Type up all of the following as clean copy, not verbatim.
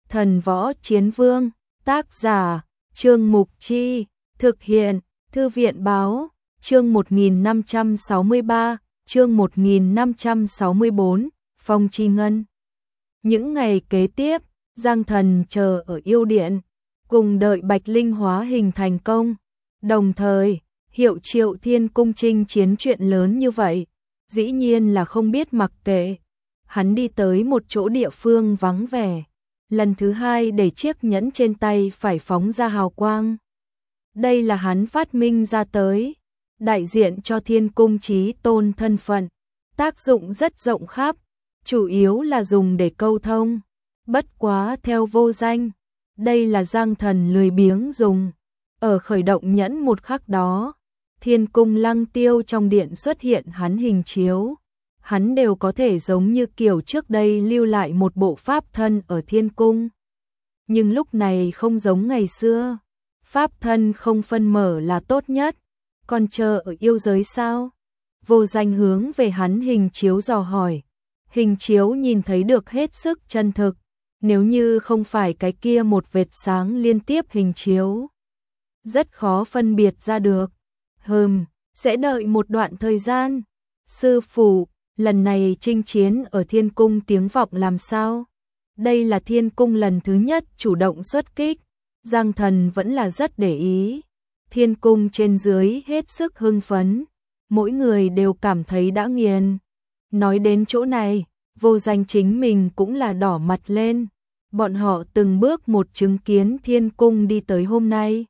Thần Võ Chiến Vương, tác giả, Trương Mục Chi, thực hiện, Thư viện Báo, chương 1563, chương 1564, Phong Chi Ngân. Những ngày kế tiếp, Giang Thần chờ ở yêu điện, cùng đợi Bạch Linh hóa hình thành công. Đồng thời, Hiệu Triệu Thiên Cung chinh chiến chuyện lớn như vậy, dĩ nhiên là không biết mặc kệ. Hắn đi tới một chỗ địa phương vắng vẻ, lần thứ hai để chiếc nhẫn trên tay phải phóng ra hào quang. Đây là hắn phát minh ra tới, đại diện cho Thiên Cung chí tôn thân phận, tác dụng rất rộng khắp, chủ yếu là dùng để câu thông. Bất quá theo vô danh, đây là Giang Thần lười biếng dùng. Ở khởi động nhẫn một khắc đó, Thiên Cung Lăng Tiêu trong điện xuất hiện hắn hình chiếu. Hắn đều có thể giống như kiểu trước đây lưu lại một bộ pháp thân ở Thiên Cung. Nhưng lúc này không giống ngày xưa, pháp thân không phân mở là tốt nhất, còn chờ ở yêu giới sao? Vô danh hướng về hắn hình chiếu dò hỏi. Hình chiếu nhìn thấy được hết sức chân thực, nếu như không phải cái kia một vệt sáng liên tiếp hình chiếu, rất khó phân biệt ra được. Sẽ đợi một đoạn thời gian. Sư phụ, lần này chinh chiến ở Thiên Cung tiếng vọng làm sao? Đây là Thiên Cung lần thứ nhất chủ động xuất kích, Giang Thần vẫn là rất để ý. Thiên Cung trên dưới hết sức hưng phấn, mỗi người đều cảm thấy đã nghiền. Nói đến chỗ này, vô danh chính mình cũng là đỏ mặt lên. Bọn họ từng bước một chứng kiến Thiên Cung đi tới hôm nay.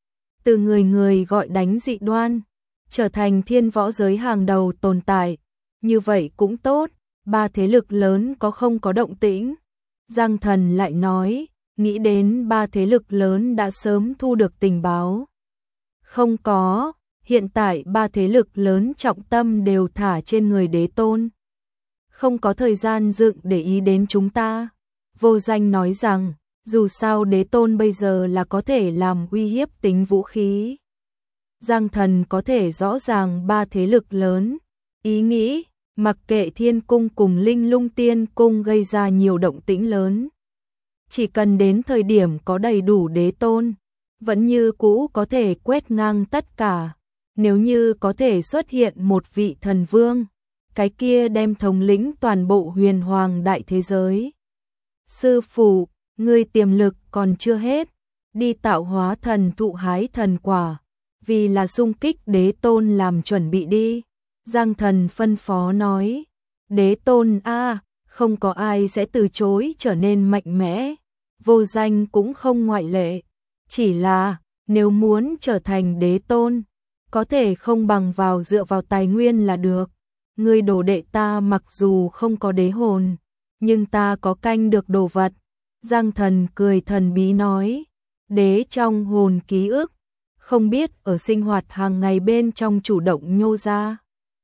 Từ người người gọi đánh dị đoan, trở thành thiên võ giới hàng đầu tồn tại. Như vậy cũng tốt, ba thế lực lớn có không có động tĩnh. Giang Thần lại nói, nghĩ đến ba thế lực lớn đã sớm thu được tình báo. Không có, hiện tại ba thế lực lớn trọng tâm đều thả trên người đế tôn. Không có thời gian dựng để ý đến chúng ta. Vô danh nói rằng, dù sao đế tôn bây giờ là có thể làm uy hiếp tính vũ khí. Giang Thần có thể rõ ràng ba thế lực lớn. Ý nghĩ, mặc kệ Thiên Cung cùng Linh Lung Tiên Cung gây ra nhiều động tĩnh lớn. Chỉ cần đến thời điểm có đầy đủ đế tôn, vẫn như cũ có thể quét ngang tất cả. Nếu như có thể xuất hiện một vị thần vương, cái kia đem thống lĩnh toàn bộ huyền hoàng đại thế giới. Sư phụ, ngươi tiềm lực còn chưa hết, đi tạo hóa thần thụ hái thần quả, vì là xung kích đế tôn làm chuẩn bị đi. Giang Thần phân phó nói, đế tôn không có ai sẽ từ chối trở nên mạnh mẽ, vô danh cũng không ngoại lệ. Chỉ là, nếu muốn trở thành đế tôn, có thể không bằng dựa vào tài nguyên là được. Người đồ đệ ta mặc dù không có đế hồn, nhưng ta có canh được đồ vật. Giang Thần cười thần bí nói, đế trong hồn ký ức, không biết ở sinh hoạt hàng ngày bên trong chủ động nhô ra.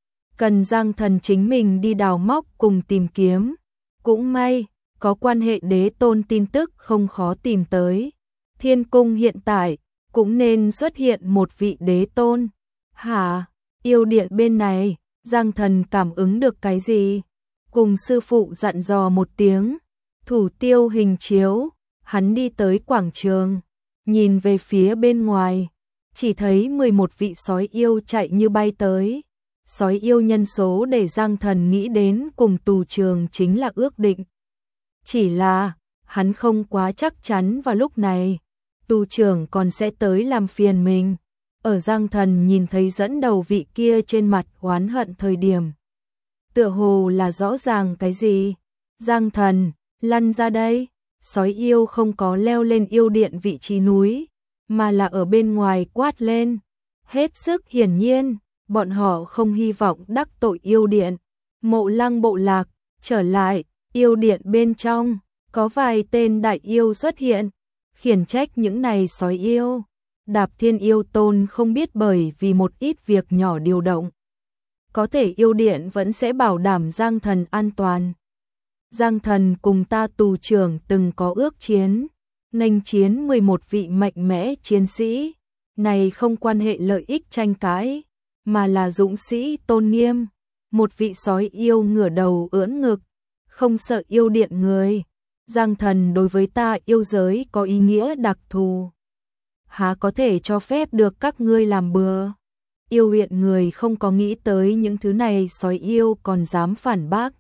Cần Giang Thần chính mình đi đào móc cùng tìm kiếm. Cũng may, có quan hệ đế tôn tin tức không khó tìm tới. Thiên Cung hiện tại, cũng nên xuất hiện một vị đế tôn. Hả? Yêu điện bên này, Giang Thần cảm ứng được cái gì? Cùng sư phụ dặn dò một tiếng, thủ tiêu hình chiếu, hắn đi tới quảng trường, nhìn về phía bên ngoài, chỉ thấy 11 vị sói yêu chạy như bay tới. Sói yêu nhân số để Giang Thần nghĩ đến cùng tù trường chính là ước định. Chỉ là, hắn không quá chắc chắn vào lúc này, tù trưởng còn sẽ tới làm phiền mình. Ở Giang Thần nhìn thấy dẫn đầu vị kia trên mặt oán hận thời điểm, tựa hồ là rõ ràng cái gì. Giang Thần, lăn ra đây. Sói yêu không có leo lên yêu điện vị trí núi, mà là ở bên ngoài quát lên. Hết sức hiển nhiên, bọn họ không hy vọng đắc tội yêu điện. Mộ Lăng bộ lạc, trở lại, yêu điện bên trong, có vài tên đại yêu xuất hiện, khiển trách những này sói yêu. Đạp Thiên yêu tôn không biết bởi vì một ít việc nhỏ điều động, có thể yêu điện vẫn sẽ bảo đảm Giang Thần an toàn. Giang Thần cùng ta tù trưởng từng có ước chiến, nghênh chiến 11 vị mạnh mẽ chiến sĩ. Này không quan hệ lợi ích tranh cãi, mà là dũng sĩ tôn nghiêm. Một vị sói yêu ngửa đầu ưỡn ngực, không sợ yêu điện người. Giang Thần đối với ta yêu giới có ý nghĩa đặc thù. Há có thể cho phép được các ngươi làm bừa. Yêu huyện người không có nghĩ tới những thứ này, sói yêu còn dám phản bác.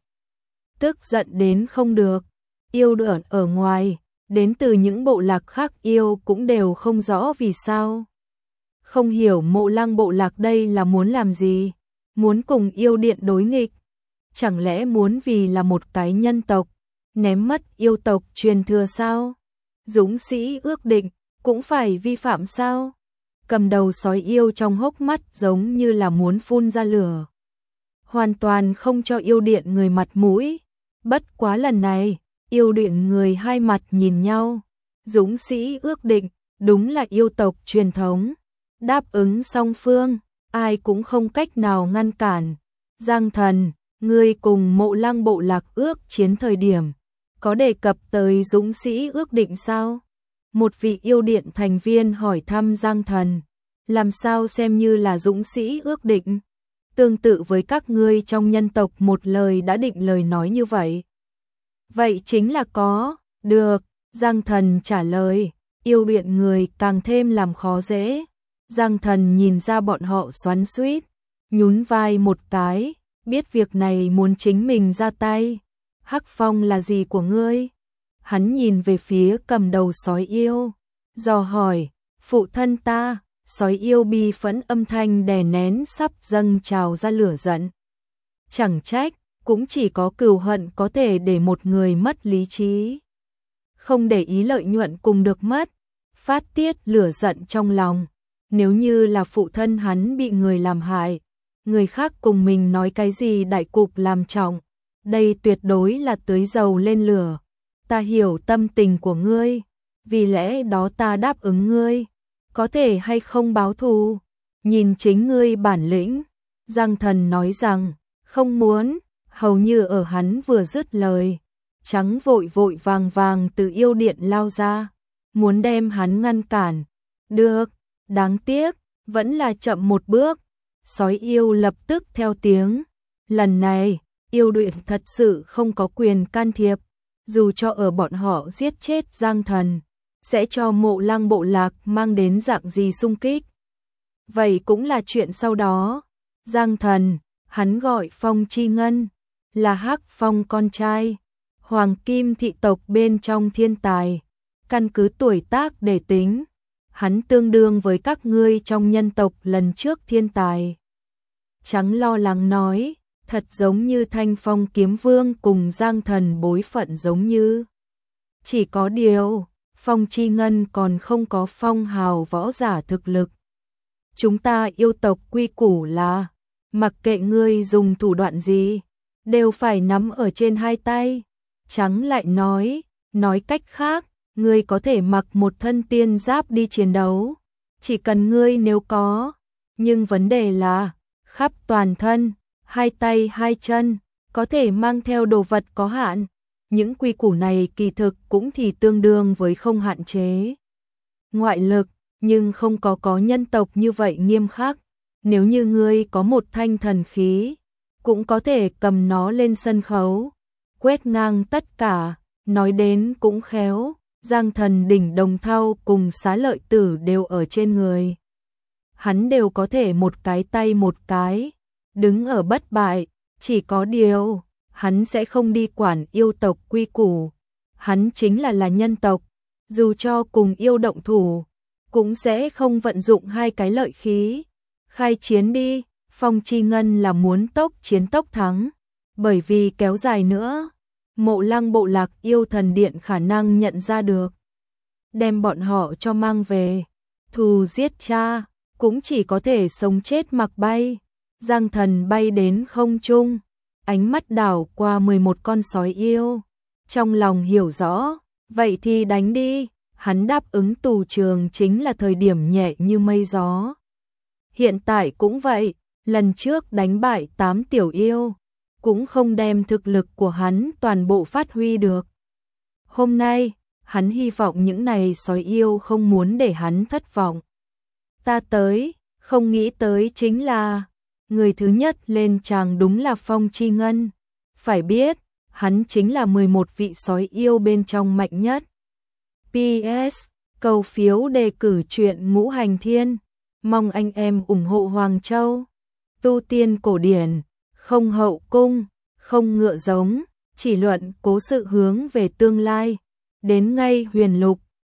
Tức giận đến không được. Yêu đợn ở ngoài, đến từ những bộ lạc khác yêu cũng đều không rõ vì sao. Không hiểu Mộ Lăng bộ lạc đây là muốn làm gì, muốn cùng yêu điện đối nghịch. Chẳng lẽ muốn vì là một cái nhân tộc, ném mất yêu tộc truyền thừa sao? Dũng sĩ ước định, cũng phải vi phạm sao? Cầm đầu sói yêu trong hốc mắt giống như là muốn phun ra lửa. Hoàn toàn không cho yêu điện người mặt mũi. Bất quá lần này, yêu điện người hai mặt nhìn nhau. Dũng sĩ ước định, đúng là yêu tộc truyền thống. Đáp ứng song phương, ai cũng không cách nào ngăn cản. Giang Thần, ngươi cùng Mộ Lăng bộ lạc ước chiến thời điểm, có đề cập tới dũng sĩ ước định sao? Một vị yêu điện thành viên hỏi thăm Giang Thần, làm sao xem như là dũng sĩ ước định? Tương tự với các ngươi trong nhân tộc một lời đã định lời nói như vậy. Vậy chính là có, được, Giang Thần trả lời, yêu điện người càng thêm làm khó dễ. Giang Thần nhìn ra bọn họ xoắn xuýt, nhún vai một cái, biết việc này muốn chính mình ra tay. Hắc Phong là gì của ngươi? Hắn nhìn về phía cầm đầu sói yêu, dò hỏi, phụ thân ta. Sói yêu bi phẫn âm thanh đè nén sắp dâng trào ra lửa giận. Chẳng trách, cũng chỉ có cừu hận có thể để một người mất lý trí. Không để ý lợi nhuận cùng được mất, phát tiết lửa giận trong lòng. Nếu như là phụ thân hắn bị người làm hại, người khác cùng mình nói cái gì đại cục làm trọng, đây tuyệt đối là tưới dầu lên lửa. Ta hiểu tâm tình của ngươi, vì lẽ đó ta đáp ứng ngươi. Có thể hay không báo thù, nhìn chính ngươi bản lĩnh. Giang Thần nói rằng, không muốn, hầu như ở hắn vừa dứt lời. Trắng vội vội vàng vàng từ yêu điện lao ra, muốn đem hắn ngăn cản. Được, đáng tiếc, vẫn là chậm một bước. Sói yêu lập tức theo tiếng. Lần này, yêu điện thật sự không có quyền can thiệp, dù cho ở bọn họ giết chết Giang Thần, sẽ cho Mộ Lăng bộ lạc mang đến dạng gì xung kích. Vậy cũng là chuyện sau đó. Giang Thần, hắn gọi Phong Chi Ngân, là Hắc Phong con trai, Hoàng Kim thị tộc bên trong thiên tài. Căn cứ tuổi tác để tính, hắn tương đương với các ngươi trong nhân tộc lần trước thiên tài. Trắng lo lắng nói, thật giống như Thanh Phong Kiếm Vương cùng Giang Thần bối phận giống như. Chỉ có điều, Phong Chi Ngân còn không có phong hào võ giả thực lực. Chúng ta yêu tộc quy củ là, mặc kệ ngươi dùng thủ đoạn gì, đều phải nắm ở trên hai tay. Trắng lại nói cách khác, ngươi có thể mặc một thân tiên giáp đi chiến đấu, chỉ cần ngươi nếu có, nhưng vấn đề là, khắp toàn thân, hai tay hai chân, có thể mang theo đồ vật có hạn. Những quy củ này kỳ thực cũng thì tương đương với không hạn chế ngoại lực, nhưng không có nhân tộc như vậy nghiêm khắc. Nếu như ngươi có một thanh thần khí, cũng có thể cầm nó lên sân khấu, quét ngang tất cả. Nói đến cũng khéo, Giang Thần đỉnh Đồng Thau cùng Xá Lợi Tử đều ở trên người. Hắn đều có thể một cái tay một cái, đứng ở bất bại, chỉ có điều, hắn sẽ không đi quản yêu tộc quy củ. Hắn chính là nhân tộc, dù cho cùng yêu động thủ, cũng sẽ không vận dụng hai cái lợi khí. Khai chiến đi, Phong Chi Ngân là muốn tốc chiến tốc thắng, bởi vì kéo dài nữa, Mộ Lăng bộ lạc yêu thần điện khả năng nhận ra được. Đem bọn họ cho mang về, thù giết cha, cũng chỉ có thể sống chết mặc bay. Giang Thần bay đến không trung, ánh mắt đảo qua 11 con sói yêu. Trong lòng hiểu rõ, vậy thì đánh đi, hắn đáp ứng tù trường chính là thời điểm nhẹ như mây gió. Hiện tại cũng vậy, lần trước đánh bại 8 tiểu yêu, cũng không đem thực lực của hắn toàn bộ phát huy được. Hôm nay, hắn hy vọng những này sói yêu không muốn để hắn thất vọng. Ta tới, không nghĩ tới chính là, người thứ nhất lên tràng đúng là Phong Chi Ngân. Phải biết, hắn chính là 11 vị sói yêu bên trong mạnh nhất. PS, cầu phiếu đề cử truyện Ngũ Hành Thiên, mong anh em ủng hộ Hoàng Châu. Tu tiên cổ điển, không hậu cung, không ngựa giống, chỉ luận cố sự hướng về tương lai. Đến ngay Huyền Lục,